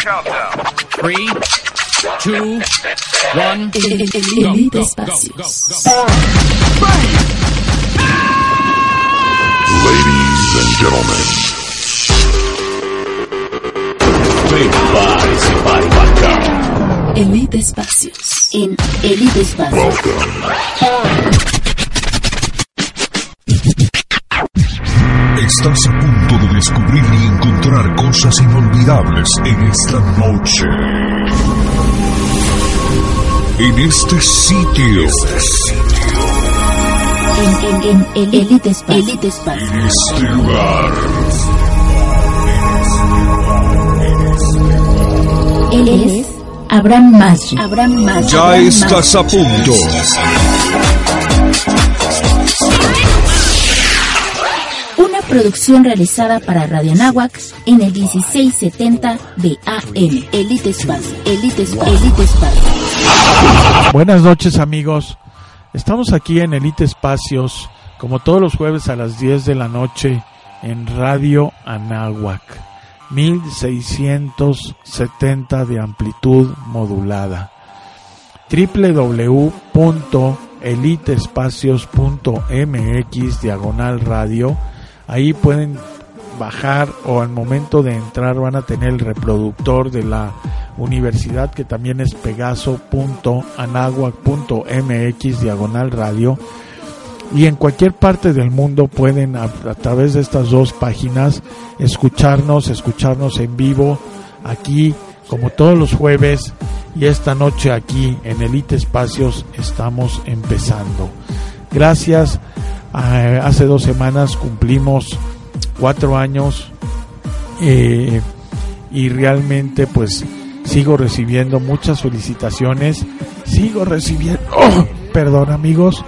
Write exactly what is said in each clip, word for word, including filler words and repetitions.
Three, two, one. Elite Espacios. Ladies and gentlemen, prepárese para embarcar. Elite Espacios. En Elite Espacios. Estás a punto de descubrir y encontrar cosas inolvidables en esta noche. En este sitio. Este sitio. En, en, en Elite Espacios. Elite Espacios. En este lugar. Él es Abraham Maggi. Abraham Maggi. Ya Abraham estás Maggi. a punto. Una producción realizada para Radio Anáhuac en el dieciséis setenta de A M. Elite Espacio. Elite Espacio. Elite Espacio. Buenas noches, amigos. Estamos aquí en Elite Espacios, como todos los jueves a las diez de la noche, en Radio Anáhuac, mil seiscientos setenta de amplitud modulada. doble u doble u doble u punto elite espacios punto m x diagonal radio. Ahí pueden bajar, o al momento de entrar van a tener el reproductor de la universidad, que también es pegaso punto anáhuac punto m x diagonal radio. Y en cualquier parte del mundo pueden, a, a través de estas dos páginas, escucharnos, escucharnos en vivo, aquí como todos los jueves. Y esta noche aquí en Elite Espacios estamos empezando. Gracias. Uh, hace dos semanas cumplimos cuatro años eh, y realmente pues sigo recibiendo muchas felicitaciones, sigo recibiendo, oh, perdón amigos,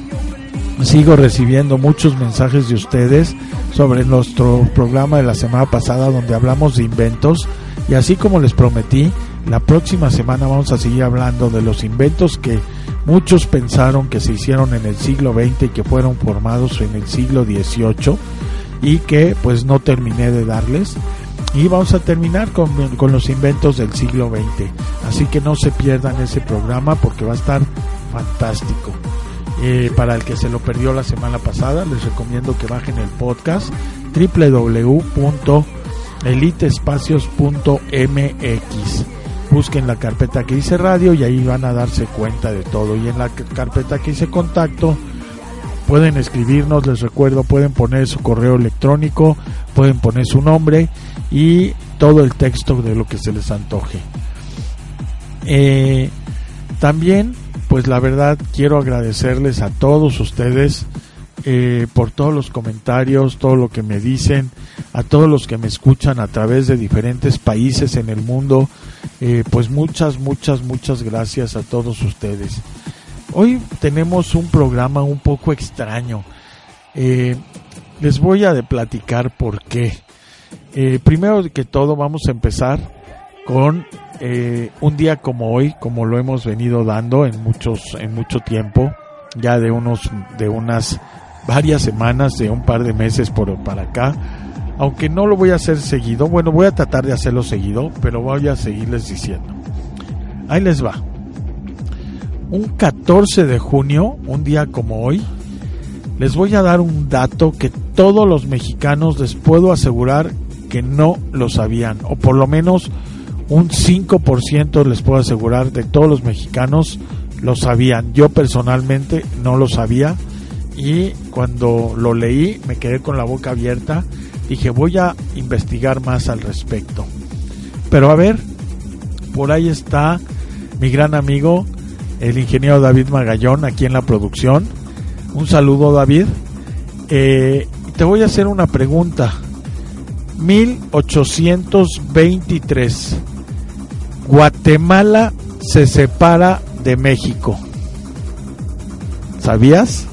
sigo recibiendo muchos mensajes de ustedes sobre nuestro programa de la semana pasada, donde hablamos de inventos. Y así como les prometí, la próxima semana vamos a seguir hablando de los inventos que muchos pensaron que se hicieron en el siglo veinte y que fueron formados en el siglo dieciocho y que pues no terminé de darles. Y vamos a terminar con, con los inventos del siglo veinte. Así que no se pierdan ese programa porque va a estar fantástico. Eh, para el que se lo perdió la semana pasada, les recomiendo que bajen el podcast doble u doble u doble u punto elite espacios punto m x. Busquen la carpeta que dice radio y ahí van a darse cuenta de todo. Y en la carpeta que dice contacto pueden escribirnos, les recuerdo, pueden poner su correo electrónico, pueden poner su nombre y todo el texto de lo que se les antoje. Eh, también, pues la verdad, quiero agradecerles a todos ustedes eh, por todos los comentarios, todo lo que me dicen, a todos los que me escuchan a través de diferentes países en el mundo. Eh, pues muchas, muchas, muchas gracias a todos ustedes. Hoy tenemos un programa un poco extraño. Eh, les voy a de platicar por qué. Eh, primero que todo vamos a empezar con eh, un día como hoy, como lo hemos venido dando en muchos, en mucho tiempo, ya de unos, de unas varias semanas, de un par de meses por para acá. Aunque no lo voy a hacer seguido, bueno, voy a tratar de hacerlo seguido, pero voy a seguirles diciendo. Ahí les va. Un catorce de junio, un día como hoy, les voy a dar un dato que todos los mexicanos les puedo asegurar que no lo sabían, o por lo menos un cinco por ciento les puedo asegurar de todos los mexicanos lo sabían. Yo personalmente no lo sabía y cuando lo leí me quedé con la boca abierta. Dije, voy a investigar más al respecto. Pero a ver, por ahí está mi gran amigo, el ingeniero David Magallón, aquí en la producción. Un saludo, David. Eh, te voy a hacer una pregunta. mil ochocientos veintitrés. Guatemala se separa de México. ¿Sabías?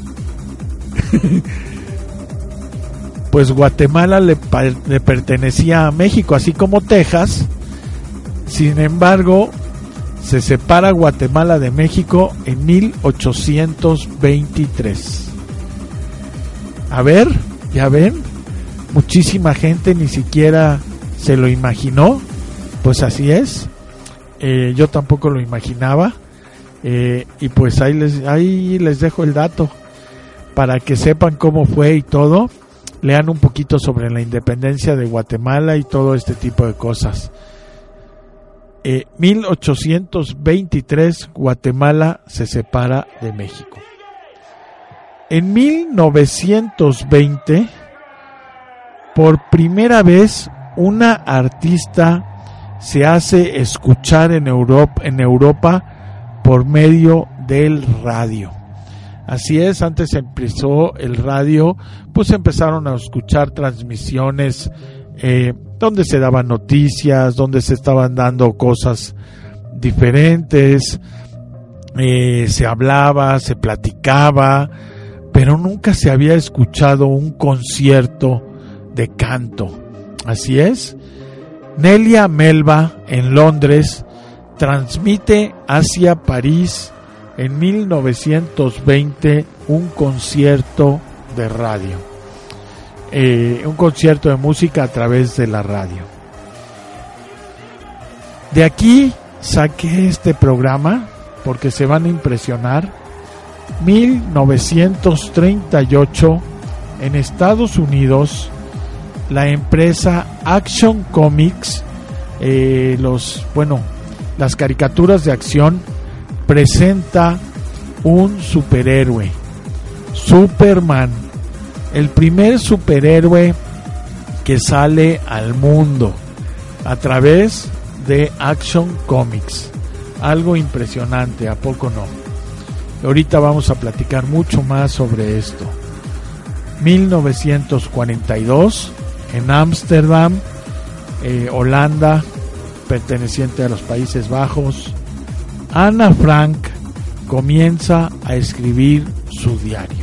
Pues Guatemala le, le pertenecía a México, así como Texas. Sin embargo, se separa Guatemala de México en mil ochocientos veintitrés. A ver, ya ven, muchísima gente ni siquiera se lo imaginó. pues así es. Eh, yo tampoco lo imaginaba. Eh, y pues ahí les, ahí les dejo el dato para que sepan cómo fue y todo. Lean un poquito sobre la independencia de Guatemala y todo este tipo de cosas. Eh, mil ochocientos veintitrés, Guatemala se separa de México. En mil novecientos veinte, por primera vez, una artista se hace escuchar en Europa, en Europa por medio del radio. Así es, antes empezó el radio, pues empezaron a escuchar transmisiones eh, donde se daban noticias, donde se estaban dando cosas diferentes, eh, se hablaba, se platicaba, pero nunca se había escuchado un concierto de canto. Así es, Nelia Melba en Londres transmite hacia París en mil novecientos veinte un concierto de radio. Eh, un concierto de música a través de la radio. De aquí saqué este programa porque se van a impresionar. mil novecientos treinta y ocho, en Estados Unidos, la empresa Action Comics, eh, los bueno, las caricaturas de acción, presenta un superhéroe, Superman. El primer superhéroe que sale al mundo a través de Action Comics. Algo impresionante, ¿a poco no? Ahorita vamos a platicar mucho más sobre esto. mil novecientos cuarenta y dos, en Ámsterdam, eh, Holanda, perteneciente a los Países Bajos, Ana Frank comienza a escribir su diario.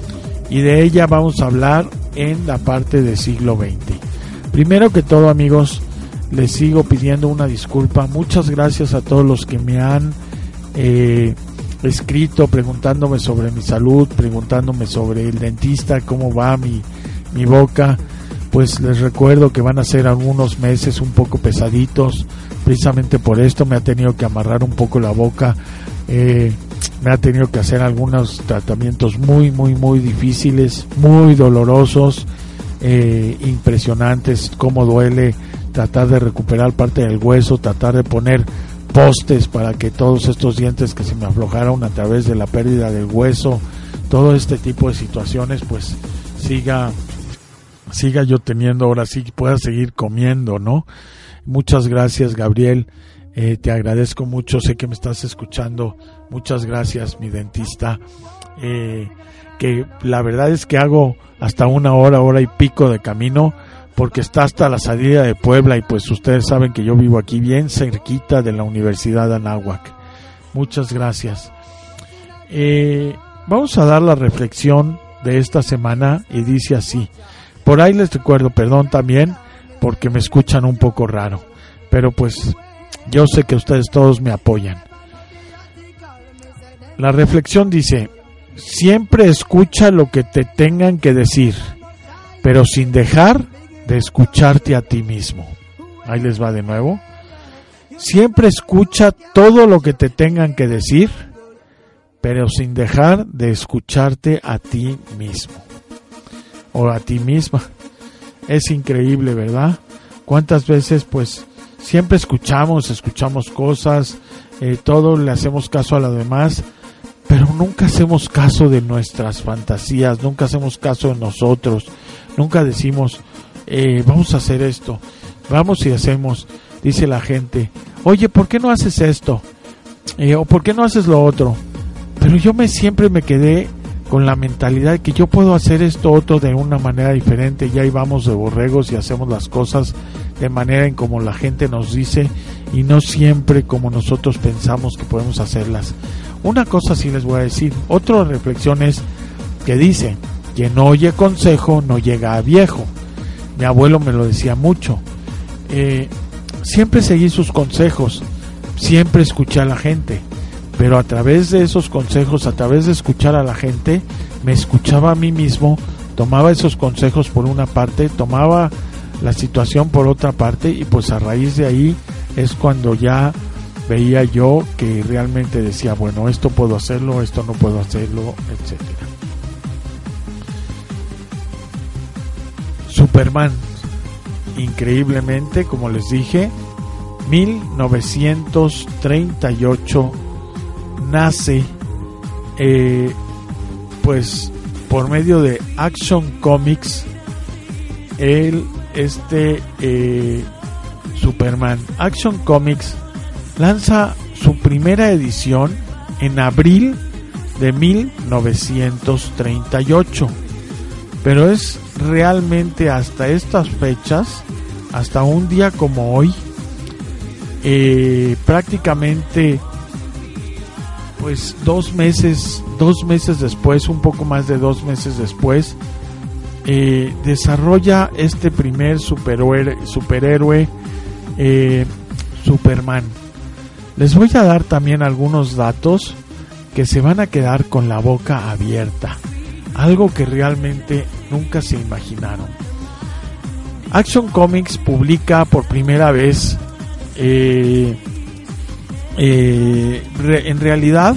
Y de ella vamos a hablar en la parte del siglo veinte. Primero que todo, amigos, les sigo pidiendo una disculpa. Muchas gracias a todos los que me han eh, escrito preguntándome sobre mi salud, preguntándome sobre el dentista, cómo va mi, mi boca. Pues les recuerdo que van a ser algunos meses un poco pesaditos. Precisamente por esto me ha tenido que amarrar un poco la boca. Eh, me ha tenido que hacer algunos tratamientos muy, muy, muy difíciles, muy dolorosos, eh, impresionantes, cómo duele tratar de recuperar parte del hueso, tratar de poner postes para que todos estos dientes que se me aflojaron a través de la pérdida del hueso, todo este tipo de situaciones, pues siga, siga yo teniendo, ahora sí pueda seguir comiendo, ¿no? Muchas gracias, Gabriel. Eh, te agradezco mucho, sé que me estás escuchando. Muchas gracias, mi dentista. Eh, que la verdad es que hago hasta una hora, hora y pico de camino, porque está hasta la salida de Puebla, y pues ustedes saben que yo vivo aquí bien cerquita de la Universidad de Anáhuac. Muchas gracias. Eh, vamos a dar la reflexión de esta semana y dice así. Por ahí les recuerdo, perdón también, porque me escuchan un poco raro, pero pues yo sé que ustedes todos me apoyan. La reflexión dice: siempre escucha lo que te tengan que decir, pero sin dejar de escucharte a ti mismo. Ahí les va de nuevo. Siempre escucha todo lo que te tengan que decir, pero sin dejar de escucharte a ti mismo o a ti misma. Es increíble, ¿verdad? Cuántas veces pues siempre escuchamos, escuchamos cosas, eh, todo le hacemos caso a lo demás, pero nunca hacemos caso de nuestras fantasías, nunca hacemos caso de nosotros, nunca decimos, eh, vamos a hacer esto, vamos y hacemos. Dice la gente, oye, ¿por qué no haces esto? Eh, o ¿por qué no haces lo otro? Pero yo me siempre me quedé con la mentalidad de que yo puedo hacer esto otro de una manera diferente, y ahí vamos de borregos y hacemos las cosas de manera en como la gente nos dice y no siempre como nosotros pensamos que podemos hacerlas. Una cosa sí les voy a decir, otra reflexión es que dice, quien no oye consejo no llega a viejo. Mi abuelo me lo decía mucho. Eh, siempre seguí sus consejos, siempre escuché a la gente, pero a través de esos consejos, a través de escuchar a la gente, me escuchaba a mí mismo, tomaba esos consejos por una parte, tomaba la situación por otra parte, y pues a raíz de ahí es cuando ya veía yo que realmente decía, bueno, esto puedo hacerlo, esto no puedo hacerlo, etcétera. Superman, increíblemente, como les dije, mil novecientos treinta y ocho nace eh, pues por medio de Action Comics el este eh, Superman. Action Comics lanza su primera edición en abril de mil novecientos treinta y ocho, pero es realmente hasta estas fechas, hasta un día como hoy, eh, prácticamente pues dos meses dos meses después, un poco más de dos meses después, eh, desarrolla este primer superhéroe, superhéroe eh, Superman. Les voy a dar también algunos datos que se van a quedar con la boca abierta, algo que realmente nunca se imaginaron. Action Comics publica por primera vez eh, eh, re, en realidad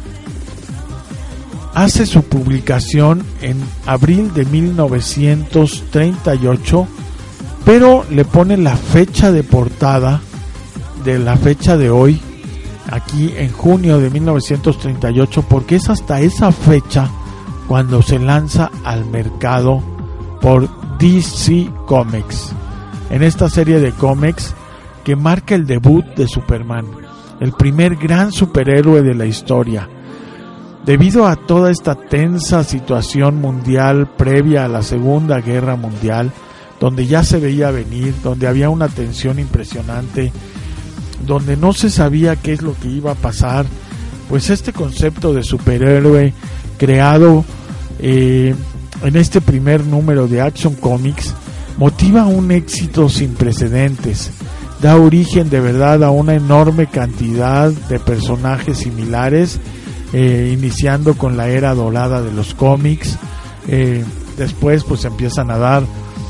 hace su publicación en abril de mil novecientos treinta y ocho, pero le pone la fecha de portada de la fecha de hoy, aquí en junio de mil novecientos treinta y ocho, porque es hasta esa fecha cuando se lanza al mercado por D C Comics, en esta serie de cómics que marca el debut de Superman, el primer gran superhéroe de la historia. Debido a toda esta tensa situación mundial previa a la Segunda Guerra Mundial, donde ya se veía venir, donde había una tensión impresionante, donde no se sabía qué es lo que iba a pasar, pues este concepto de superhéroe creado eh, en este primer número de Action Comics motiva un éxito sin precedentes, da origen de verdad a una enorme cantidad de personajes similares, eh, iniciando con la era dorada de los cómics, eh, después pues empiezan a dar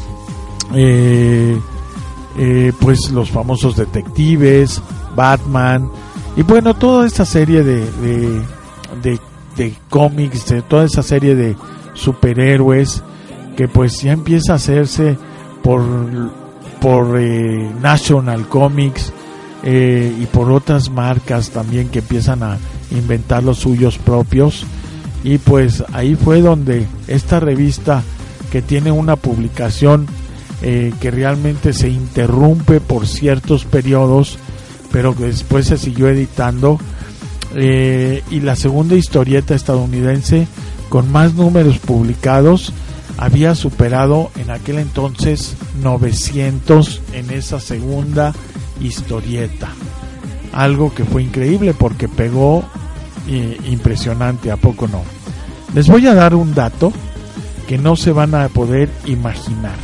eh, eh, pues los famosos detectives, Batman, y bueno, toda esta serie de, de, de, de cómics, de toda esa serie de superhéroes que pues ya empieza a hacerse por, por eh, National Comics eh, y por otras marcas también que empiezan a inventar los suyos propios, y pues ahí fue donde esta revista, que tiene una publicación eh, que realmente se interrumpe por ciertos periodos, pero que después se siguió editando, eh, y la segunda historieta estadounidense con más números publicados había superado en aquel entonces novecientos en esa segunda historieta, algo que fue increíble porque pegó eh, impresionante, ¿a poco no? Les voy a dar un dato que no se van a poder imaginar.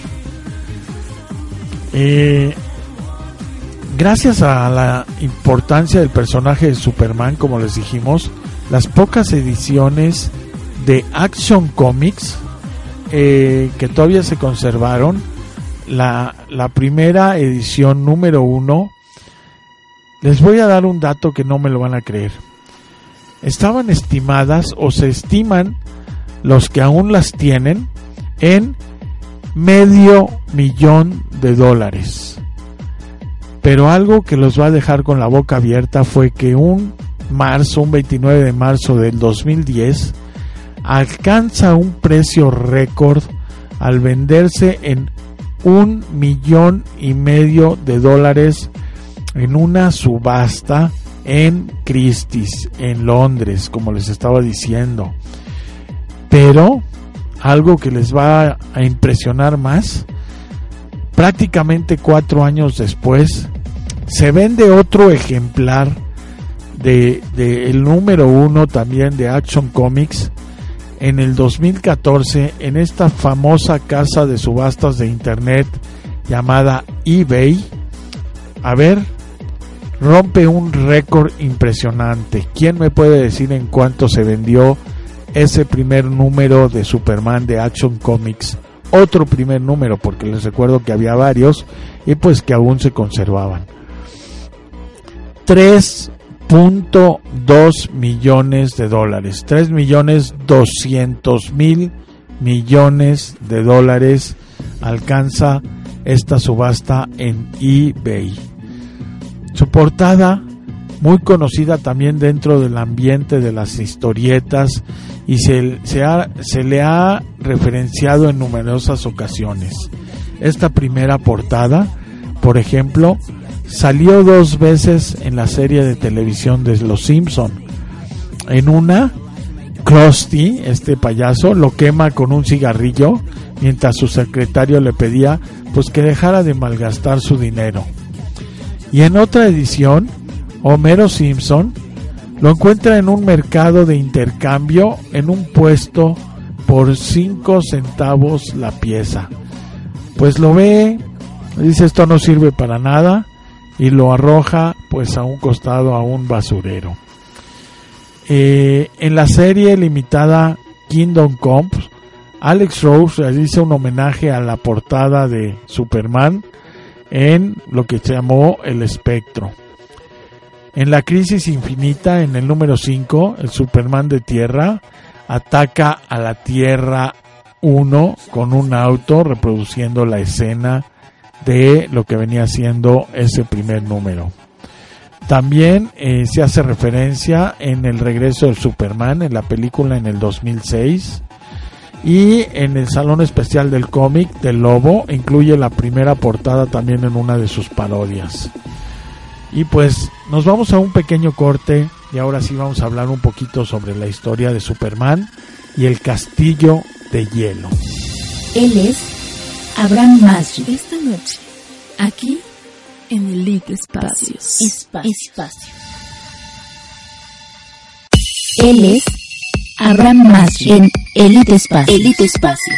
Eh, gracias a la importancia del personaje de Superman, como les dijimos, las pocas ediciones de Action Comics eh, que todavía se conservaron, la, la primera edición número uno, les voy a dar un dato que no me lo van a creer. Estaban estimadas, o se estiman los que aún las tienen, en medio millón de dólares. Pero algo que los va a dejar con la boca abierta fue que un marzo, un veintinueve de marzo del dos mil diez, alcanza un precio récord al venderse en un millón y medio de dólares en una subasta en Christie's, en Londres, como les estaba diciendo. Pero algo que les va a impresionar más, prácticamente cuatro años después se vende otro ejemplar de, de el número uno también de Action Comics en el dos mil catorce en esta famosa casa de subastas de internet llamada eBay. A ver, rompe un récord impresionante. ¿Quién me puede decir en cuánto se vendió ese primer número de Superman de Action Comics otro primer número, porque les recuerdo que había varios y pues que aún se conservaban. tres punto dos millones de dólares, tres millones doscientos mil millones de dólares alcanza esta subasta en eBay. Su portada, muy conocida también dentro del ambiente de las historietas, y se, se, ha, se le ha referenciado en numerosas ocasiones. Esta primera portada, por ejemplo, salió dos veces en la serie de televisión de Los Simpson. En una, Krusty, este payaso, lo quema con un cigarrillo mientras su secretario le pedía pues que dejara de malgastar su dinero. Y en otra edición, Homero Simpson lo encuentra en un mercado de intercambio en un puesto por cinco centavos la pieza. Pues lo ve, dice esto no sirve para nada y lo arroja pues a un costado, a un basurero. Eh, en la serie limitada Kingdom Come, Alex Ross realiza un homenaje a la portada de Superman en lo que se llamó El Espectro. En la Crisis Infinita, en el número cinco, el Superman de Tierra ataca a la Tierra uno con un auto, reproduciendo la escena de lo que venía siendo ese primer número. También eh, se hace referencia en El Regreso del Superman, en la película en el dos mil seis, y en el Salón Especial del Cómic del Lobo incluye la primera portada también en una de sus parodias. Y pues nos vamos a un pequeño corte y ahora sí vamos a hablar un poquito sobre la historia de Superman y el Castillo de Hielo. Él es Abraham Masri. Esta noche, aquí en Elite Espacios. Espacio. Espacio. Él es Abraham Masri en Elite Espacios. Elite Espacios.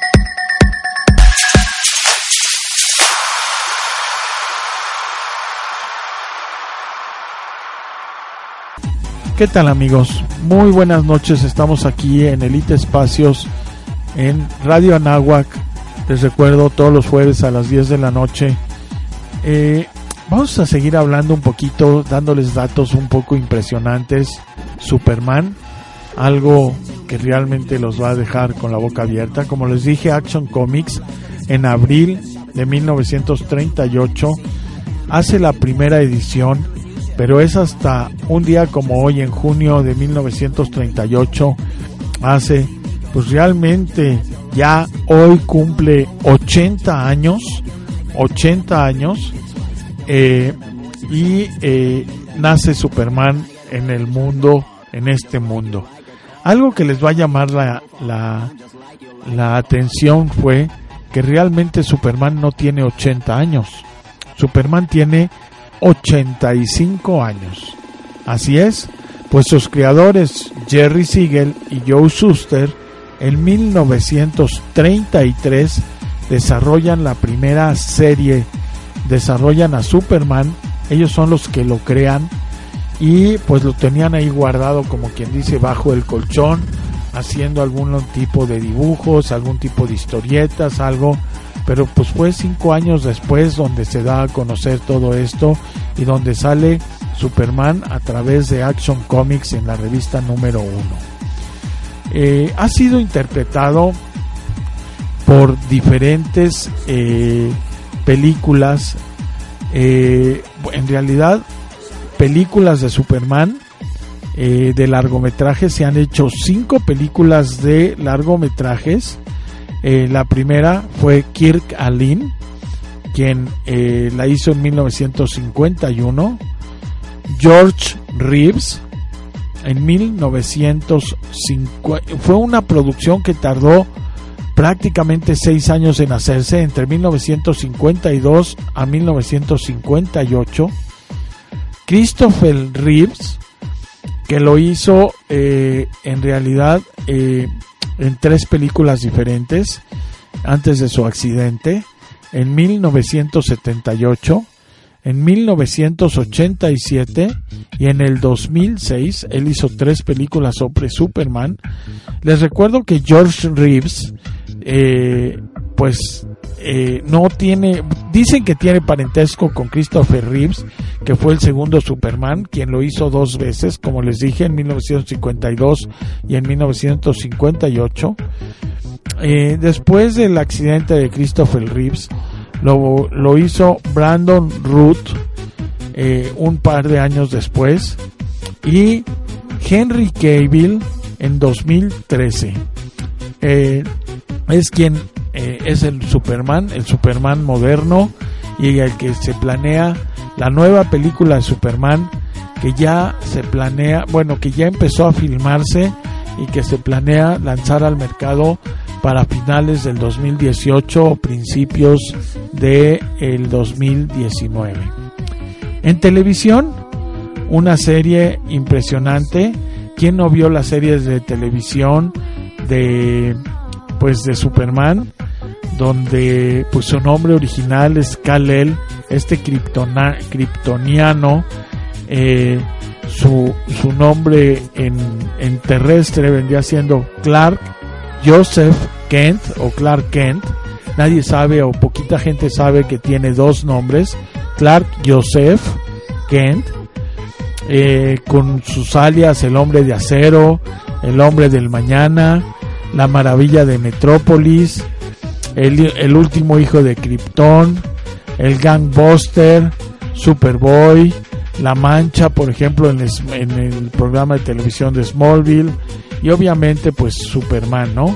¿Qué tal, amigos? Muy buenas noches, estamos aquí en Elite Espacios en Radio Anáhuac. Les recuerdo, todos los jueves a las diez de la noche. Eh, vamos a seguir hablando un poquito, dándoles datos un poco impresionantes. Superman, algo que realmente los va a dejar con la boca abierta. Como les dije, Action Comics en abril de mil novecientos treinta y ocho hace la primera edición, pero es hasta un día como hoy, en junio de mil novecientos treinta y ocho, hace, pues realmente ya hoy cumple ochenta años, ochenta años, eh, y eh, nace Superman en el mundo, en este mundo. Algo que les va a llamar la, la, la atención fue que realmente Superman no tiene ochenta años, Superman tiene ochenta y cinco años. Así es, pues sus creadores Jerry Siegel y Joe Shuster en mil novecientos treinta y tres desarrollan la primera serie, desarrollan a Superman, ellos son los que lo crean y pues lo tenían ahí guardado, como quien dice, bajo el colchón, haciendo algún tipo de dibujos, algún tipo de historietas, algo. Pero pues fue cinco años después donde se da a conocer todo esto y donde sale Superman a través de Action Comics en la revista número uno. Eh, ha sido interpretado por diferentes eh, películas, eh, en realidad películas de Superman, eh, de largometrajes. Se han hecho cinco películas de largometrajes. Eh, la primera fue Kirk Alyn, quien eh, la hizo en mil novecientos cincuenta y uno. George Reeves en mil novecientos cincuenta. Fue una producción que tardó prácticamente seis años en hacerse, entre mil novecientos cincuenta y dos a mil novecientos cincuenta y ocho. Christopher Reeves, que lo hizo eh, en realidad eh, en tres películas diferentes antes de su accidente, en mil novecientos setenta y ocho, en mil novecientos ochenta y siete y en el dos mil seis. Él hizo tres películas sobre Superman. Les recuerdo que George Reeves eh, pues eh, no tiene, dicen que tiene parentesco con Christopher Reeves, que fue el segundo Superman, quien lo hizo dos veces, como les dije, en mil novecientos cincuenta y dos y en mil novecientos cincuenta y ocho. Eh, después del accidente de Christopher Reeves, lo, lo hizo Brandon Routh eh, un par de años después, y Henry Cavill en dos mil trece. Eh, es quien eh, es el Superman, el Superman moderno, y el que se planea la nueva película de Superman, que ya se planea, bueno, que ya empezó a filmarse y que se planea lanzar al mercado para finales del dos mil dieciocho o principios del dos mil diecinueve. En televisión, una serie impresionante. ¿Quién no vio las series de televisión de pues de Superman, donde pues su nombre original es Kal-El, este kriptona, kriptoniano, eh, su su nombre en, en terrestre vendría siendo Clark Joseph Kent o Clark Kent? Nadie sabe, o poquita gente sabe, que tiene dos nombres, Clark Joseph Kent, eh, con sus alias el Hombre de Acero, el Hombre del Mañana, la Maravilla de Metrópolis, el, el Último Hijo de Krypton, el Gangbuster, Superboy, La Mancha, por ejemplo, en el, en el programa de televisión de Smallville, y obviamente pues Superman, ¿no?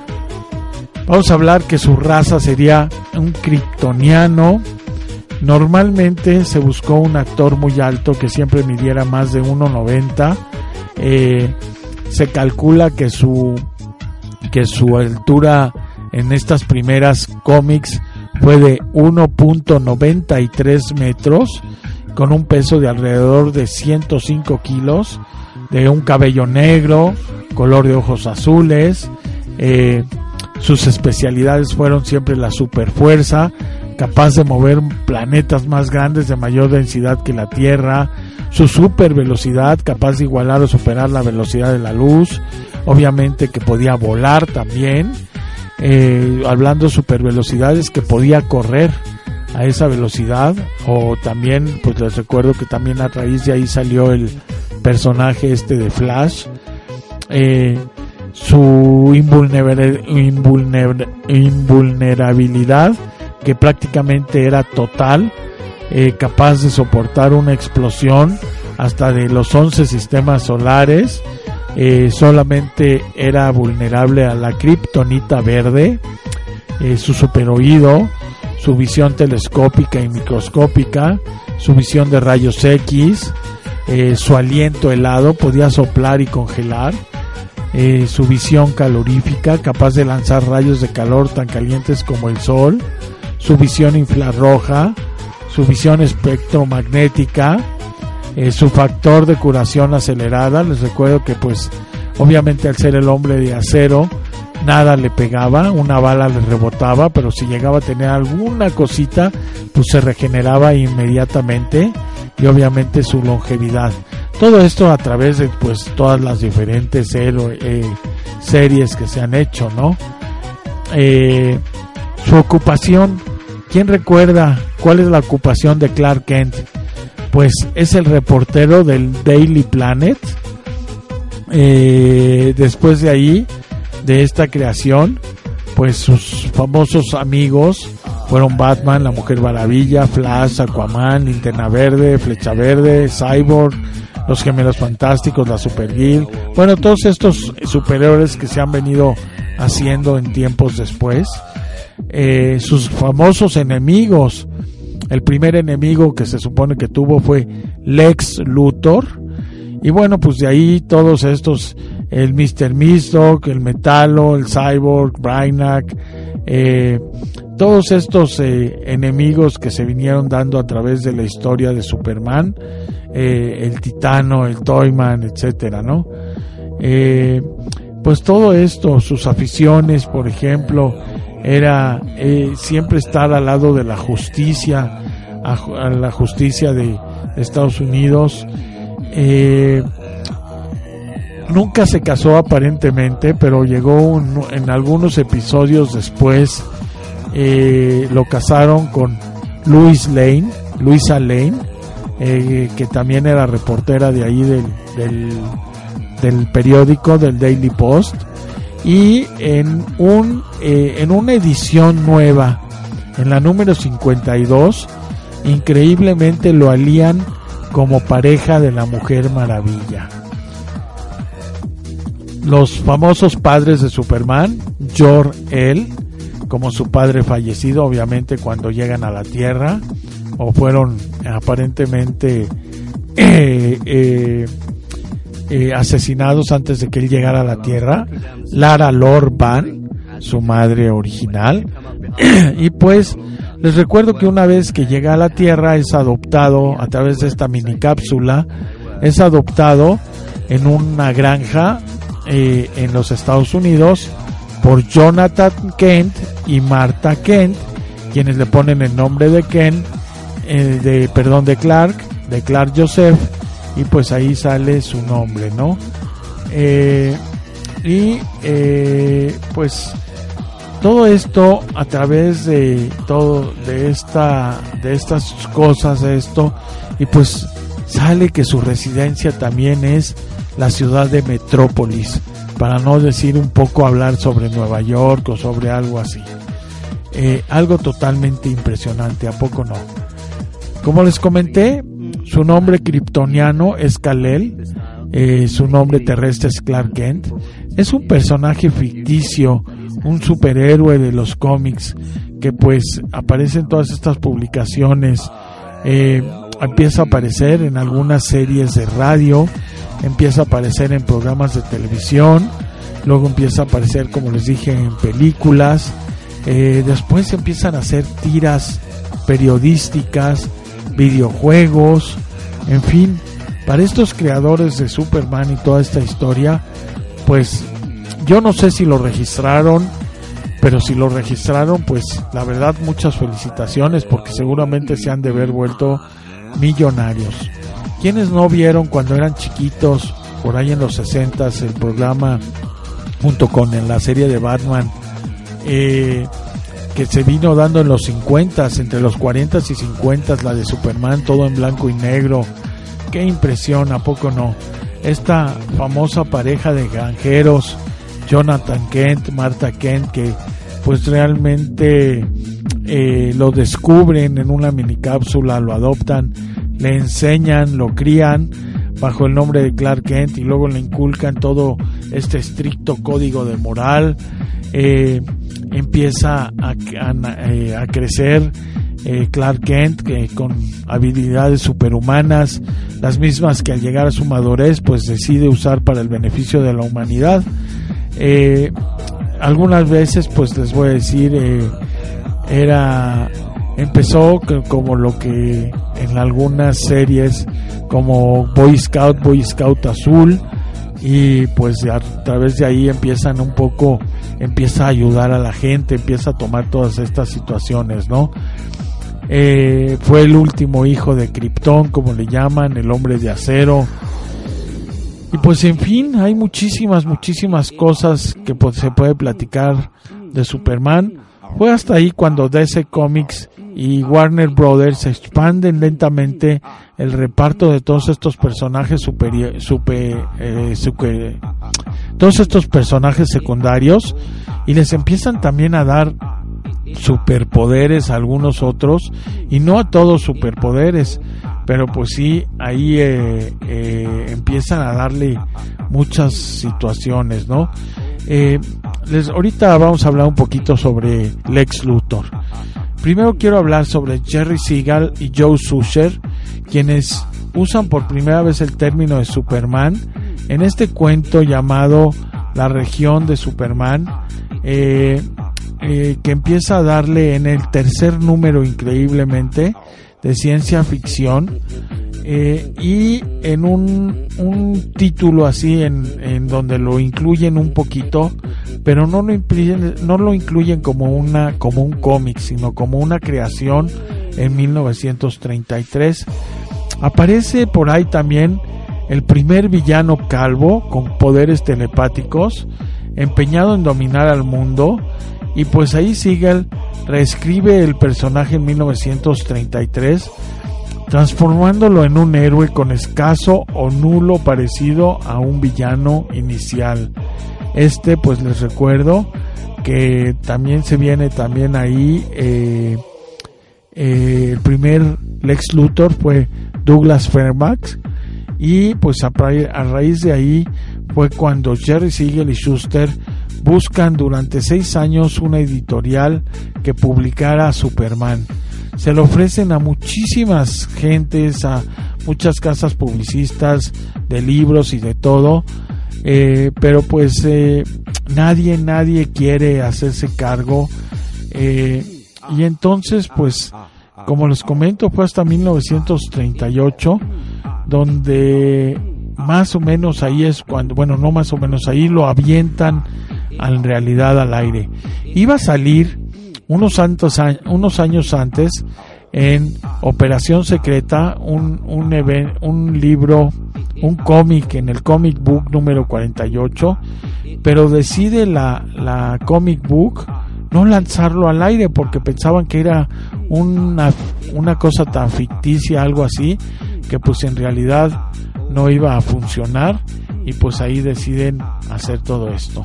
Vamos a hablar que su raza sería un kryptoniano. Normalmente se buscó un actor muy alto que siempre midiera más de uno noventa. Eh, se calcula que su que su altura en estas primeras cómics fue de uno punto noventa y tres metros, con un peso de alrededor de ciento cinco kilos, de un cabello negro, color de ojos azules. Eh, sus especialidades fueron siempre la superfuerza, capaz de mover planetas más grandes de mayor densidad que la Tierra, su super velocidad, capaz de igualar o superar la velocidad de la luz, obviamente que podía volar también, eh, hablando de super velocidades, que podía correr a esa velocidad, o también, pues les recuerdo que también a raíz de ahí salió el personaje este de Flash. Eh, su invulner- invulner- invulnerabilidad, que prácticamente era total, eh, capaz de soportar una explosión hasta de los once sistemas solares, eh, solamente era vulnerable a la kriptonita verde, eh, su superoído, su visión telescópica y microscópica, su visión de rayos X, eh, su aliento helado, podía soplar y congelar, eh, su visión calorífica, capaz de lanzar rayos de calor tan calientes como el sol, su visión infrarroja, su visión espectromagnética, eh, su factor de curación acelerada. Les recuerdo que pues obviamente al ser el Hombre de Acero, nada le pegaba, una bala le rebotaba, pero si llegaba a tener alguna cosita, pues se regeneraba inmediatamente, y obviamente su longevidad. Todo esto a través de pues todas las diferentes héroe, eh, series que se han hecho, ¿no? Eh, su ocupación, ¿quién recuerda cuál es la ocupación de Clark Kent? Pues es el reportero del Daily Planet. Eh, después de ahí, de esta creación, pues sus famosos amigos fueron Batman, la Mujer Maravilla, Flash, Aquaman, Linterna Verde, Flecha Verde, Cyborg, los Gemelos Fantásticos, la Supergirl. Bueno, todos estos superhéroes que se han venido haciendo en tiempos después. Eh, sus famosos enemigos. El primer enemigo que se supone que tuvo fue Lex Luthor. Y bueno, pues de ahí todos estos, el mister Mistok, el Metalo, el Cyborg, Brainiac, eh, todos estos eh, enemigos que se vinieron dando a través de la historia de Superman, eh, el Titano, el Toyman, etcétera, ¿no? Eh, pues todo esto, sus aficiones, por ejemplo, era eh, siempre estar al lado de la justicia, a, a la justicia de, de Estados Unidos. Eh, nunca se casó aparentemente, pero llegó un, en algunos episodios después eh, lo casaron con Lois Lane, Luisa Lane, eh, que también era reportera de ahí del, del, del periódico del Daily Post, y en un eh, en una edición nueva, en la número cincuenta y dos, increíblemente lo alían como pareja de la Mujer Maravilla. Los famosos padres de Superman, Jor-El, como su padre fallecido, obviamente, cuando llegan a la Tierra, o fueron aparentemente eh, eh, eh, asesinados antes de que él llegara a la Tierra. Lara Lor-Van, su madre original. Y pues les recuerdo que una vez que llega a la Tierra es adoptado a través de esta mini cápsula, es adoptado en una granja eh, en los Estados Unidos por Jonathan Kent y Martha Kent, quienes le ponen el nombre de Kent, eh, de perdón de Clark, de Clark Joseph, y pues ahí sale su nombre, ¿no? Eh, y eh, pues todo esto a través de todo de esta de estas cosas, de esto, y pues sale que su residencia también es la ciudad de Metrópolis, para no decir un poco hablar sobre Nueva York o sobre algo así. Eh, algo totalmente impresionante, ¿a poco no? Como les comenté, su nombre kryptoniano es Kal-El, eh, su nombre terrestre es Clark Kent. Es un personaje ficticio, un superhéroe de los cómics que pues aparece en todas estas publicaciones. Eh, empieza a aparecer en algunas series de radio, empieza a aparecer en programas de televisión, luego empieza a aparecer, como les dije, en películas, eh, después empiezan a hacer tiras periodísticas, videojuegos, en fin. Para estos creadores de Superman y toda esta historia, pues yo no sé si lo registraron, pero si lo registraron, pues la verdad muchas felicitaciones, porque seguramente se han de haber vuelto millonarios. ¿Quiénes no vieron cuando eran chiquitos, por ahí en los sesentas, el programa junto con en la serie de Batman, eh, que se vino dando en los cincuentas, entre los cuarentas y cincuentas, la de Superman, todo en blanco y negro? Qué impresión, ¿a poco no? Esta famosa pareja de granjeros, Jonathan Kent, Martha Kent, que pues realmente eh, lo descubren en una minicápsula, lo adoptan, le enseñan, lo crían bajo el nombre de Clark Kent y luego le inculcan todo este estricto código de moral. Eh, empieza a, a, a crecer eh, Clark Kent eh, con habilidades superhumanas, las mismas que al llegar a su madurez pues decide usar para el beneficio de la humanidad. Eh, algunas veces pues les voy a decir, eh, era empezó como lo que en algunas series como Boy Scout, Boy Scout Azul, y pues a través de ahí empiezan un poco, empieza a ayudar a la gente, empieza a tomar todas estas situaciones, ¿no? Eh, fue el último hijo de Krypton, como le llaman, el hombre de acero. Y pues en fin, hay muchísimas, muchísimas cosas que pues, se puede platicar de Superman. Fue hasta ahí cuando D C Comics y Warner Brothers expanden lentamente el reparto de todos estos personajes superi- super, eh, super, todos estos personajes secundarios, y les empiezan también a dar superpoderes a algunos otros, y no a todos superpoderes, pero pues sí, ahí eh, eh, empiezan a darle muchas situaciones, ¿no? Eh, les, ahorita vamos a hablar un poquito sobre Lex Luthor. Primero quiero hablar sobre Jerry Siegel y Joe Shuster, quienes usan por primera vez el término de Superman en este cuento llamado La Región de Superman, eh, eh, que empieza a darle en el tercer número, increíblemente, de ciencia ficción, eh, y en un, un título así en, en donde lo incluyen un poquito, pero no lo incluyen, no lo incluyen como una como un cómic, sino como una creación en mil novecientos treinta y tres. Aparece por ahí también el primer villano calvo con poderes telepáticos, empeñado en dominar al mundo, y pues ahí Siegel reescribe el personaje en mil novecientos treinta y tres, transformándolo en un héroe con escaso o nulo parecido a un villano inicial. Este, pues les recuerdo que también se viene también ahí eh, eh, el primer Lex Luthor fue Douglas Fairbanks, y pues a, a raíz de ahí fue cuando Jerry Siegel y Shuster buscan durante seis años una editorial que publicara a Superman. Se lo ofrecen a muchísimas gentes, a muchas casas publicistas de libros y de todo, eh, pero pues eh, nadie, nadie quiere hacerse cargo, eh, y entonces pues como les comento fue hasta mil novecientos treinta y ocho donde más o menos ahí es cuando, bueno, no más o menos, ahí lo avientan en realidad al aire. Iba a salir unos, santos, unos años antes en Operación Secreta, un, un, even, un libro, un cómic en el Comic Book número cuarenta y ocho, pero decide la, la Comic Book no lanzarlo al aire porque pensaban que era una, una cosa tan ficticia, algo así, que pues en realidad no iba a funcionar, y pues ahí deciden hacer todo esto.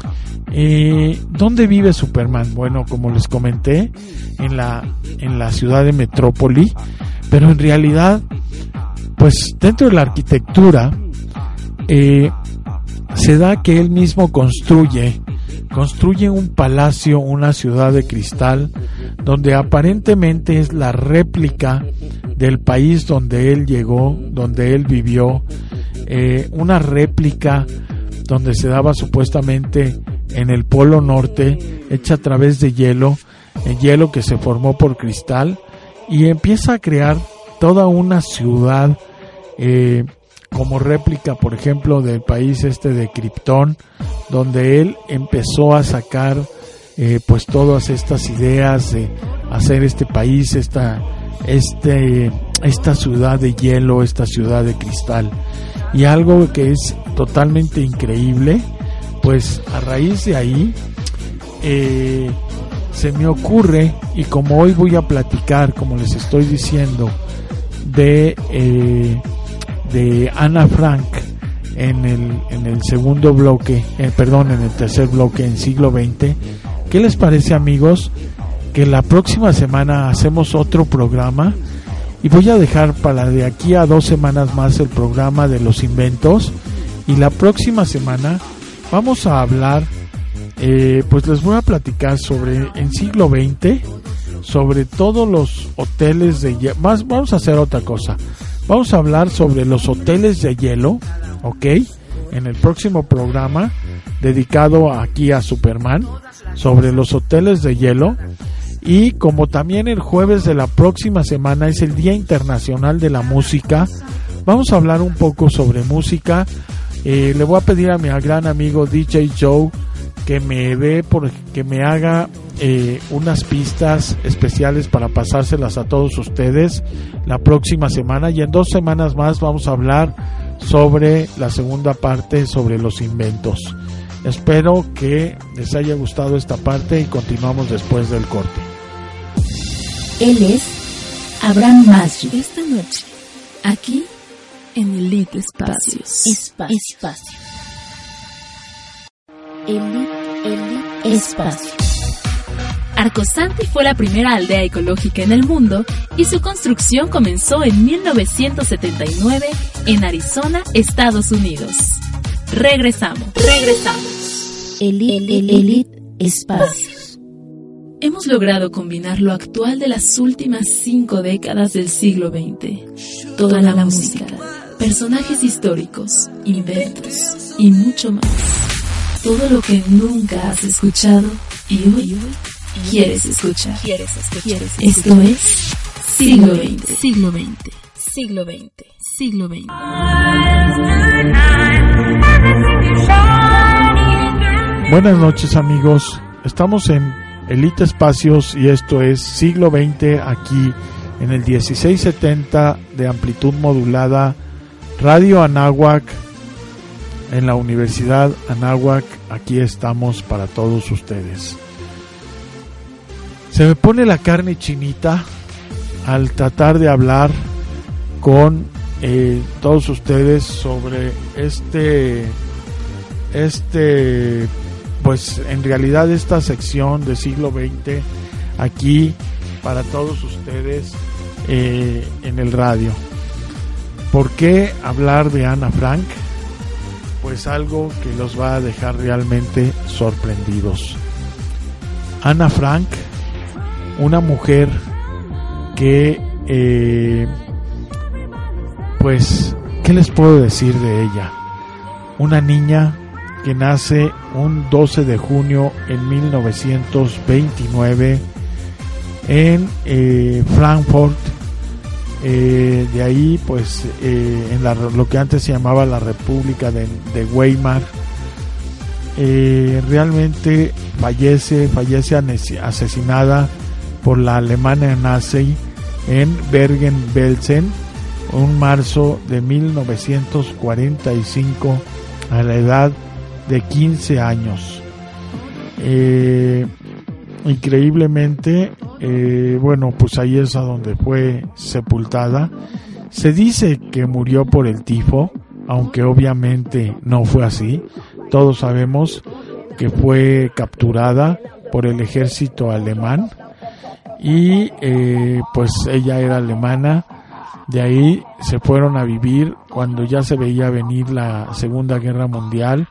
Eh, ¿Dónde vive Superman? Bueno, como les comenté, en la, en la ciudad de Metrópoli, pero en realidad, pues dentro de la arquitectura, eh, se da que él mismo construye, construye un palacio, una ciudad de cristal, donde aparentemente es la réplica del país donde él llegó, donde él vivió, eh, una réplica donde se daba supuestamente en el Polo Norte, hecha a través de hielo, el hielo que se formó por cristal, y empieza a crear toda una ciudad eh, como réplica, por ejemplo, del país este de Krypton, donde él empezó a sacar eh, pues todas estas ideas de hacer este país, esta este esta ciudad de hielo, esta ciudad de cristal. Y algo que es totalmente increíble, pues a raíz de ahí eh, se me ocurre, y como hoy voy a platicar, como les estoy diciendo, de eh, de Ana Frank en el en el segundo bloque, eh, perdón, en el tercer bloque en siglo veinte. ¿Qué les parece, amigos, que la próxima semana hacemos otro programa? Y voy a dejar para de aquí a dos semanas más el programa de los inventos, y la próxima semana vamos a hablar, eh, pues les voy a platicar sobre en siglo veinte, sobre todos los hoteles de hielo. Más, vamos a hacer otra cosa, vamos a hablar sobre los hoteles de hielo, ¿ok? En el próximo programa dedicado aquí a Superman, sobre los hoteles de hielo. Y como también el jueves de la próxima semana es el Día Internacional de la Música, vamos a hablar un poco sobre música. Eh, le voy a pedir a mi gran amigo D J Joe que me dé, por, que me haga eh, unas pistas especiales para pasárselas a todos ustedes la próxima semana, y en dos semanas más vamos a hablar sobre la segunda parte, sobre los inventos. Espero que les haya gustado esta parte y continuamos después del corte. Él es Abraham Masri. Esta noche, aquí en Elite Espacios. Espacio. Espacio. Elite, Elite Espacio. Arcosanti fue la primera aldea ecológica en el mundo y su construcción comenzó en mil novecientos setenta y nueve en Arizona, Estados Unidos. Regresamos. Regresamos. Elite, Elite, Elite Espacios. Hemos logrado combinar lo actual de las últimas cinco décadas del siglo veinte. Toda la música, personajes históricos, inventos y mucho más. Todo lo que nunca has escuchado y hoy quieres escuchar. ¿Quieres escuchar? Esto es Siglo veinte. Siglo veinte. Siglo veinte. Siglo veinte. Buenas noches, amigos. Estamos en Elite Espacios y esto es Siglo veinte aquí en el dieciséis setenta de amplitud modulada, Radio Anáhuac, en la Universidad Anáhuac. Aquí estamos para todos ustedes. Se me pone la carne chinita al tratar de hablar con eh, todos ustedes sobre este, este, pues en realidad esta sección de siglo veinte aquí para todos ustedes eh, en el radio. ¿Por qué hablar de Ana Frank? Pues algo que los va a dejar realmente sorprendidos. Ana Frank, una mujer que, eh, pues, ¿qué les puedo decir de ella? Una niña que nace un doce de junio en mil novecientos veintinueve en eh, Frankfurt. Eh, de ahí, pues, eh, en la, lo que antes se llamaba la República de, de Weimar. Eh, realmente fallece, fallece asesinada por la Alemania nazi en Bergen-Belsen un marzo de mil novecientos cuarenta y cinco a la edad de quince años. Eh, increíblemente, eh, bueno, pues ahí es a donde fue sepultada. Se dice que murió por el tifo, aunque obviamente no fue así. Todos sabemos que fue capturada por el ejército alemán y eh, pues ella era alemana. De ahí se fueron a vivir cuando ya se veía venir la Segunda Guerra Mundial.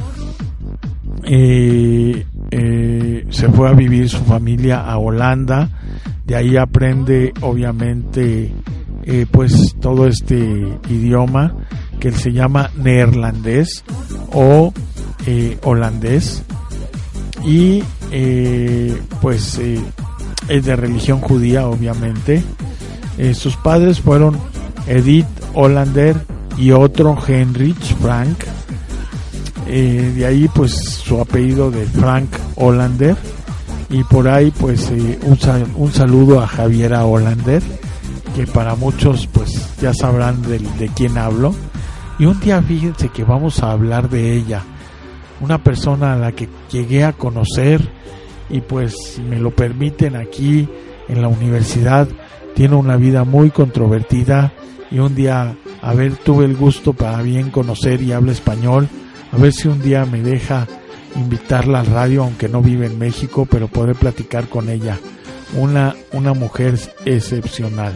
Eh, eh, se fue a vivir su familia a Holanda. De ahí aprende obviamente eh, pues todo este idioma que se llama neerlandés o eh, holandés, y eh, pues eh, es de religión judía obviamente. Eh, sus padres fueron Edith Hollander y otro Heinrich Frank. Eh, de ahí pues su apellido de Frank Hollander, y por ahí pues eh, un, sal, un saludo a Javiera Hollander, que para muchos pues ya sabrán de, de quién hablo. Y un día fíjense que vamos a hablar de ella, una persona a la que llegué a conocer, y pues si me lo permiten, aquí en la universidad tiene una vida muy controvertida, y un día, a ver, tuve el gusto para bien conocer y habla español, a ver si un día me deja invitarla al radio, aunque no vive en México, pero poder platicar con ella. Una, una mujer excepcional.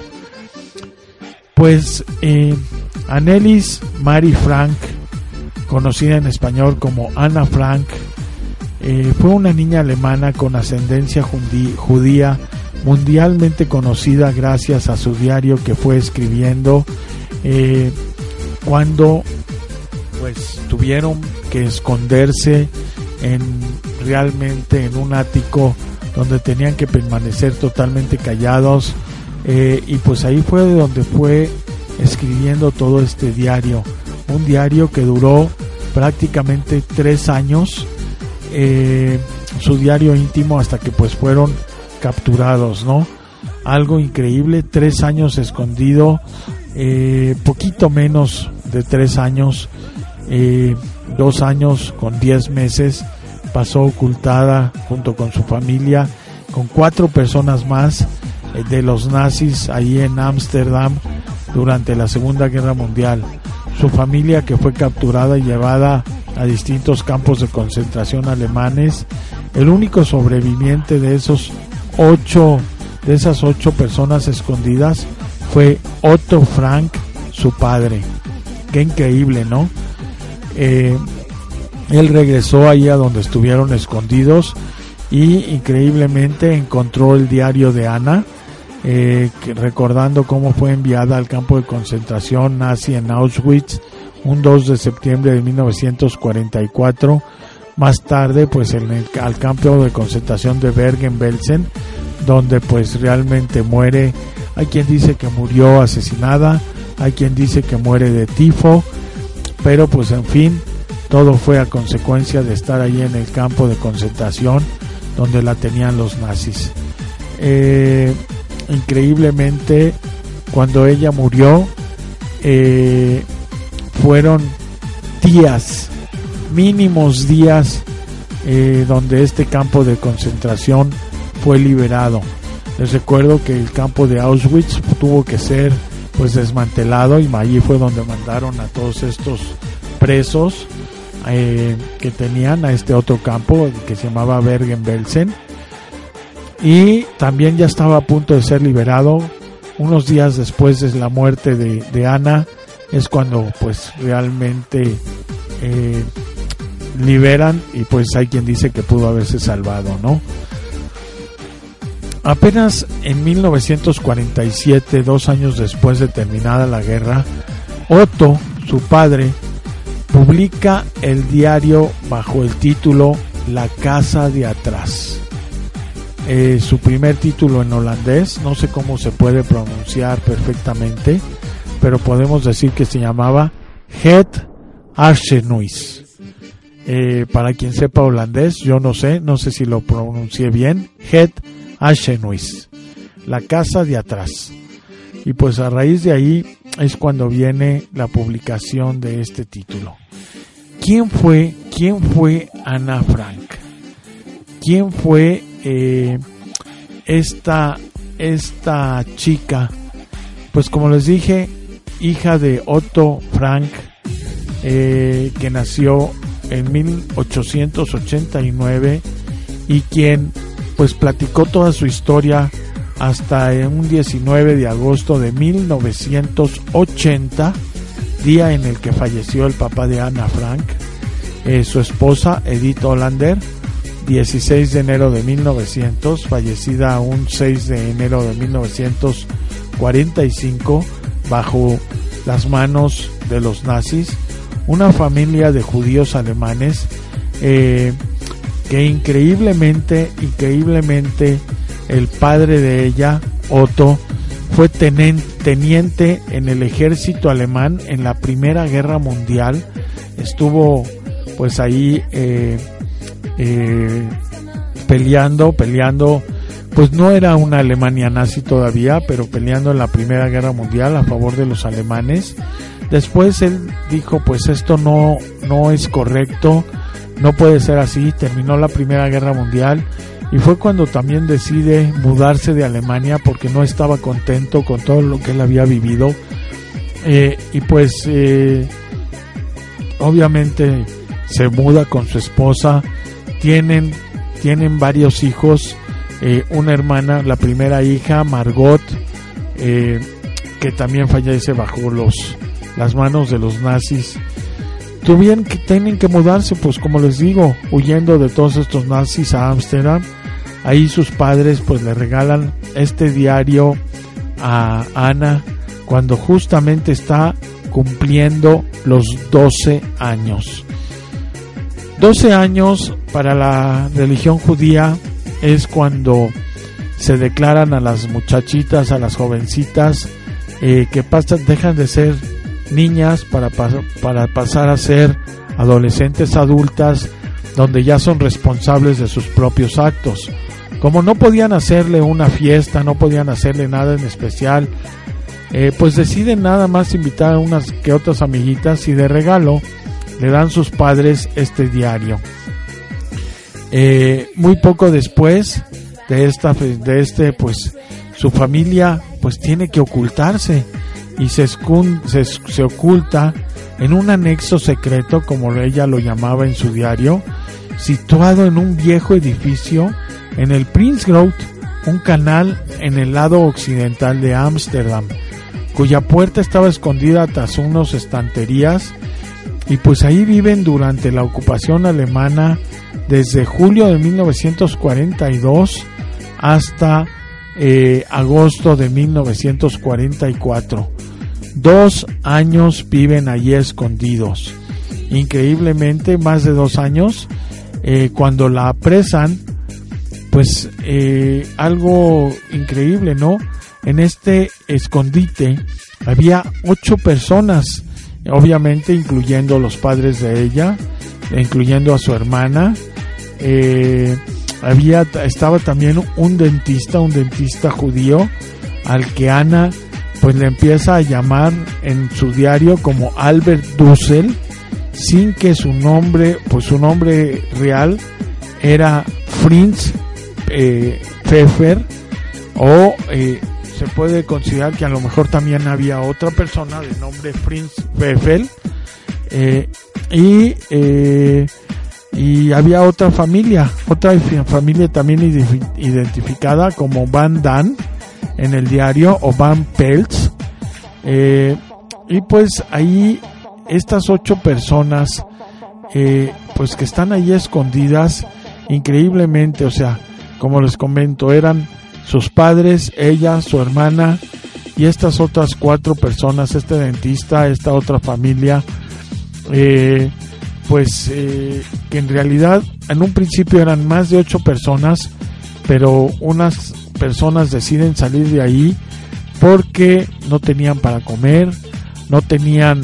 Pues eh, Annelies Marie Frank, conocida en español como Ana Frank, eh, fue una niña alemana con ascendencia judí, judía, mundialmente conocida gracias a su diario que fue escribiendo eh, cuando pues tuvieron que esconderse en realmente en un ático donde tenían que permanecer totalmente callados, eh, y pues ahí fue donde fue escribiendo todo este diario, un diario que duró prácticamente tres años, eh, su diario íntimo, hasta que pues fueron capturados, ¿no? Algo increíble, tres años escondido, eh, poquito menos de tres años, eh, dos años con diez meses pasó ocultada junto con su familia, con cuatro personas más eh, de los nazis ahí en Ámsterdam durante la Segunda Guerra Mundial. Su familia, que fue capturada y llevada a distintos campos de concentración alemanes. El único sobreviviente de esos ocho, de esas ocho personas escondidas, fue Otto Frank, su padre. Qué increíble, ¿no? Eh, él regresó ahí a donde estuvieron escondidos y increíblemente encontró el diario de Ana, eh, que, recordando cómo fue enviada al campo de concentración nazi en Auschwitz un dos de septiembre de mil novecientos cuarenta y cuatro. Más tarde pues en el, al campo de concentración de Bergen-Belsen, donde pues realmente muere. Hay quien dice que murió asesinada, hay quien dice que muere de tifo, pero pues en fin, todo fue a consecuencia de estar ahí en el campo de concentración donde la tenían los nazis. Eh, increíblemente, cuando ella murió, eh, fueron días, mínimos días, eh, donde este campo de concentración fue liberado. Les recuerdo que el campo de Auschwitz tuvo que ser pues desmantelado, y allí fue donde mandaron a todos estos presos eh, que tenían a este otro campo que se llamaba Bergen-Belsen, y también ya estaba a punto de ser liberado. Unos días después de la muerte de, de Ana es cuando pues realmente eh, liberan, y pues hay quien dice que pudo haberse salvado, ¿no? Apenas en mil novecientos cuarenta y siete, dos años después de terminada la guerra, Otto, su padre, publica el diario bajo el título La casa de atrás. Eh, su primer título en holandés, no sé cómo se puede pronunciar perfectamente, pero podemos decir que se llamaba Het Huishuis. Eh, para quien sepa holandés, yo no sé, no sé si lo pronuncié bien. Het Huishuis, la casa de atrás. Y pues a raíz de ahí es cuando viene la publicación de este título. ¿Quién fue, quién fue Ana Frank? ¿Quién fue eh, esta, esta chica? Pues como les dije, hija de Otto Frank, eh, que nació en mil ochocientos ochenta y nueve, y quien pues platicó toda su historia hasta un diecinueve de agosto de mil novecientos ochenta, día en el que falleció el papá de Ana Frank, eh, su esposa Edith Hollander, dieciséis de enero de mil novecientos, fallecida un seis de enero de mil novecientos cuarenta y cinco bajo las manos de los nazis. Una familia de judíos alemanes eh, que increíblemente, increíblemente el padre de ella, Otto, fue tenen, teniente en el ejército alemán en la Primera Guerra Mundial. Estuvo pues ahí eh, eh, peleando, peleando, pues no era una Alemania nazi todavía, pero peleando en la Primera Guerra Mundial a favor de los alemanes. Después él dijo, pues esto no, no es correcto, no puede ser así. Terminó la Primera Guerra Mundial y fue cuando también decide mudarse de Alemania porque no estaba contento con todo lo que él había vivido. Eh, y pues eh, obviamente se muda con su esposa, tienen, tienen varios hijos, eh, una hermana, la primera hija, Margot, eh, que también fallece bajo los las manos de los nazis. Tuvieron que, tienen que mudarse, pues como les digo, huyendo de todos estos nazis a Ámsterdam. Ahí sus padres pues le regalan este diario a Ana cuando justamente está cumpliendo los doce años. doce años para la religión judía es cuando se declaran a las muchachitas, a las jovencitas eh, que pasan, dejan de ser niñas para, para pasar a ser adolescentes adultas, donde ya son responsables de sus propios actos. Como no podían hacerle una fiesta, no podían hacerle nada en especial, eh, pues deciden nada más invitar a unas que otras amiguitas y de regalo le dan sus padres este diario. Eh, muy poco después de esta, de este, pues su familia pues tiene que ocultarse y se, escun, se, se oculta en un anexo secreto, como ella lo llamaba en su diario, situado en un viejo edificio en el Prinsengracht, un canal en el lado occidental de Ámsterdam, cuya puerta estaba escondida tras unas estanterías, y pues ahí viven durante la ocupación alemana desde julio de mil novecientos cuarenta y dos hasta eh, agosto de mil novecientos cuarenta y cuatro. Dos años viven allí escondidos. Increíblemente, más de dos años. Eh, cuando la apresan, pues eh, algo increíble, ¿no? En este escondite había ocho personas, obviamente incluyendo los padres de ella, incluyendo a su hermana. Eh, había estaba también un dentista, un dentista judío, al que Ana pues le empieza a llamar en su diario como Albert Dussel, sin que su nombre, pues su nombre real era Fritz eh, Pfeffer, o eh, se puede considerar que a lo mejor también había otra persona de nombre Fritz Pfeffer, eh, y eh, y había otra familia, otra familia también identificada como Van Dan en el diario, o Van Peltz, eh, y pues ahí estas ocho personas eh, pues que están ahí escondidas increíblemente, o sea, como les comento, eran sus padres, ella, su hermana y estas otras cuatro personas, este dentista, esta otra familia, eh, pues eh, que en realidad en un principio eran más de ocho personas, pero unas personas deciden salir de ahí porque no tenían para comer, no tenían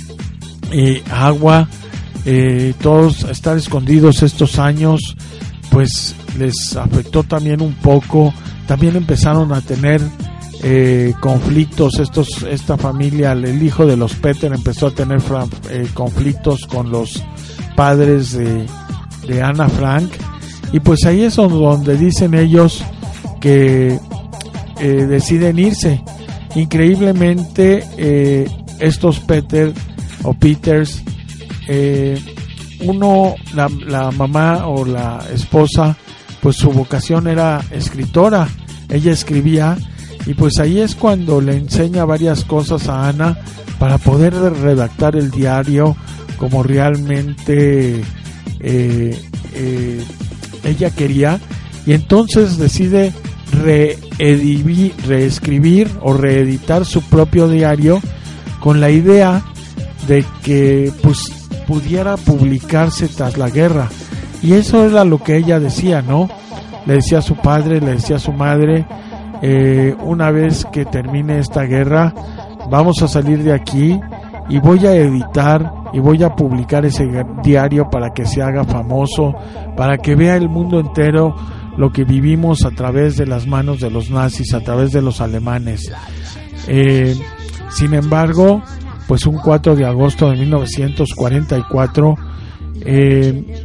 eh, agua, eh, todos estar escondidos estos años pues les afectó también un poco. También empezaron a tener eh, conflictos, estos esta familia, el hijo de los Peter empezó a tener fra, eh, conflictos con los padres de, de Ana Frank, y pues ahí es donde dicen ellos que eh, deciden irse. Increíblemente eh, estos Peter o Peters, eh, uno, la, la mamá o la esposa, pues su vocación era escritora, ella escribía, y pues ahí es cuando le enseña varias cosas a Ana para poder redactar el diario como realmente eh, eh, ella quería, y entonces decide reedivi, reescribir o reeditar su propio diario con la idea de que pues pudiera publicarse tras la guerra. Y eso era lo que ella decía, ¿no? Le decía a su padre, le decía a su madre, eh, una vez que termine esta guerra, vamos a salir de aquí y voy a editar y voy a publicar ese diario para que se haga famoso, para que vea el mundo entero lo que vivimos a través de las manos de los nazis, a través de los alemanes. Eh, sin embargo, pues un cuatro de agosto de mil novecientos cuarenta y cuatro, eh,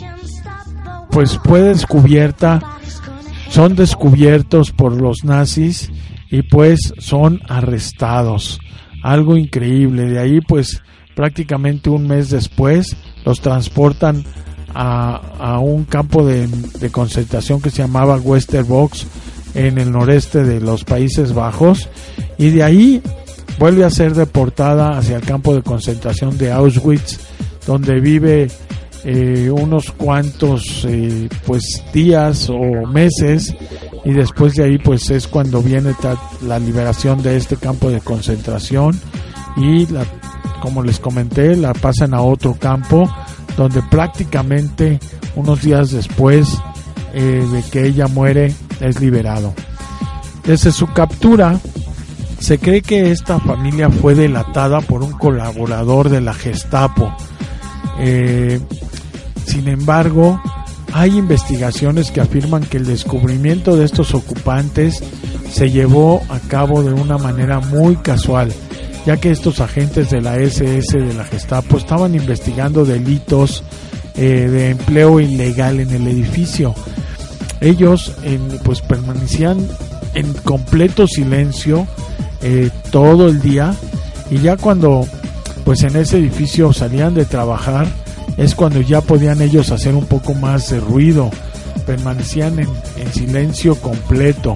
pues fue descubierta, son descubiertos por los nazis y pues son arrestados. Algo increíble. De ahí pues prácticamente un mes después los transportan a, a un campo de, de concentración que se llamaba Westerbox en el noreste de los Países Bajos, y de ahí vuelve a ser deportada hacia el campo de concentración de Auschwitz, donde vive eh, unos cuantos eh, pues días o meses, y después de ahí pues es cuando viene la liberación de este campo de concentración, y la, como les comenté, la pasan a otro campo donde prácticamente unos días después eh, de que ella muere es liberado. Desde su captura se cree que esta familia fue delatada por un colaborador de la Gestapo. Eh, sin embargo, hay investigaciones que afirman que el descubrimiento de estos ocupantes se llevó a cabo de una manera muy casual, ya que estos agentes de la ese ese de la Gestapo estaban investigando delitos eh, de empleo ilegal en el edificio. Ellos en, pues permanecían en completo silencio eh, todo el día, y ya cuando pues en ese edificio salían de trabajar es cuando ya podían ellos hacer un poco más de ruido. Permanecían en, en silencio completo.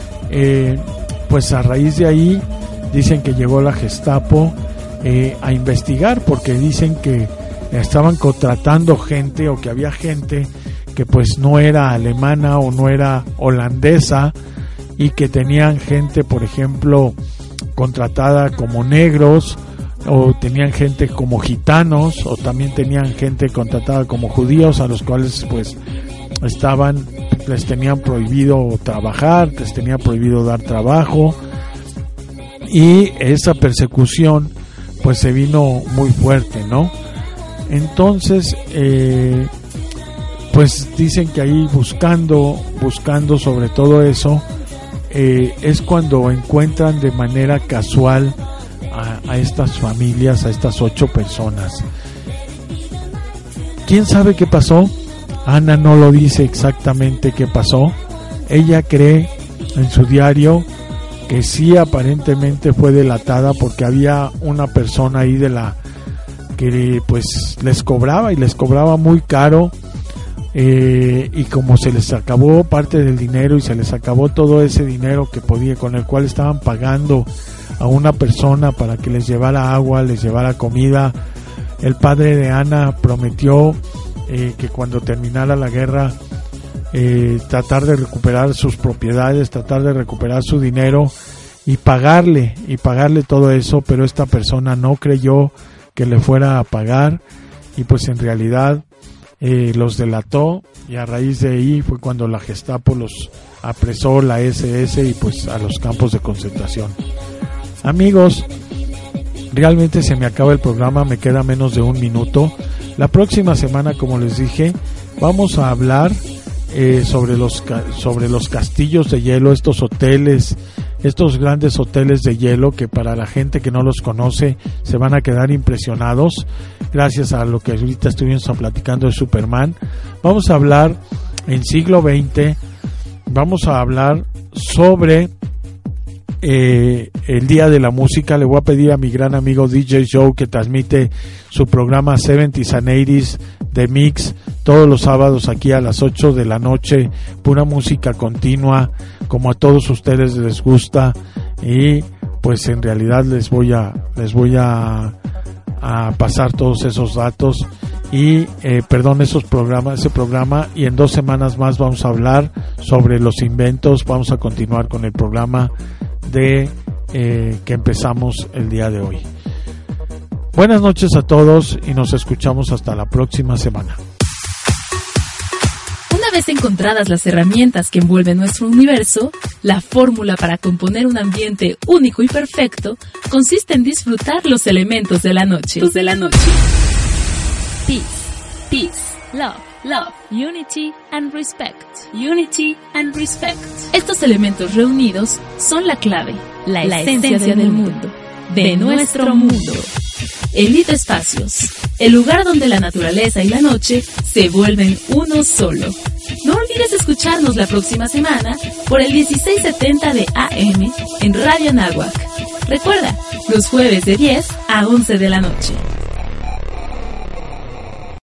Eh, pues a raíz de ahí dicen que llegó la Gestapo eh, a investigar, porque dicen que estaban contratando gente, o que había gente que pues no era alemana o no era holandesa, y que tenían gente, por ejemplo, contratada como negros, o tenían gente como gitanos, o también tenían gente contratada como judíos, a los cuales pues estaban, les tenían prohibido trabajar, les tenían prohibido dar trabajo, y esa persecución pues se vino muy fuerte, ¿no? Entonces eh, pues dicen que ahí buscando buscando sobre todo eso eh, es cuando encuentran de manera casual a, a estas familias, a estas ocho personas. ¿Quién sabe qué pasó? Ana no lo dice exactamente qué pasó. ella cree en su diario que sí aparentemente fue delatada porque había una persona ahí de la que pues les cobraba y les cobraba muy caro, eh, y como se les acabó parte del dinero y se les acabó todo ese dinero que podía, con el cual estaban pagando a una persona para que les llevara agua, les llevara comida, el padre de Ana prometió eh, que cuando terminara la guerra eh, tratar de recuperar sus propiedades, tratar de recuperar su dinero y pagarle, y pagarle todo eso, pero esta persona no creyó que le fuera a pagar y pues en realidad eh, los delató, y a raíz de ahí fue cuando la Gestapo los apresó, la ese ese, y pues a los campos de concentración. Amigos, realmente se me acaba el programa, me queda menos de un minuto. La próxima semana, como les dije, vamos a hablar eh, sobre los sobre los castillos de hielo, estos hoteles, estos grandes hoteles de hielo que para la gente que no los conoce se van a quedar impresionados gracias a lo que ahorita estuvimos platicando de Superman. Vamos a hablar en siglo veinte, vamos a hablar sobre eh, el Día de la Música. Le voy a pedir a mi gran amigo D J Joe, que transmite su programa seventies and eighties de Mix todos los sábados aquí a las ocho de la noche, pura música continua, como a todos ustedes les gusta, y pues en realidad les voy a les voy a, a pasar todos esos datos y eh, perdón esos programas ese programa y en dos semanas más vamos a hablar sobre los inventos. Vamos a continuar con el programa de eh, que empezamos el día de hoy. Buenas noches a todos y nos escuchamos hasta la próxima semana. Una vez encontradas las herramientas que envuelven nuestro universo, la fórmula para componer un ambiente único y perfecto consiste en disfrutar los elementos de la noche. De la noche. Peace, peace, love, love, unity and respect, unity and respect. Estos elementos reunidos son la clave, la, la esencia, esencia del mundo, de nuestro mundo. Elite Espacios, el lugar donde la naturaleza y la noche se vuelven uno solo. No olvides escucharnos la próxima semana por el dieciséis setenta de A M en Radio Anáhuac. Recuerda, los jueves de diez a once de la noche.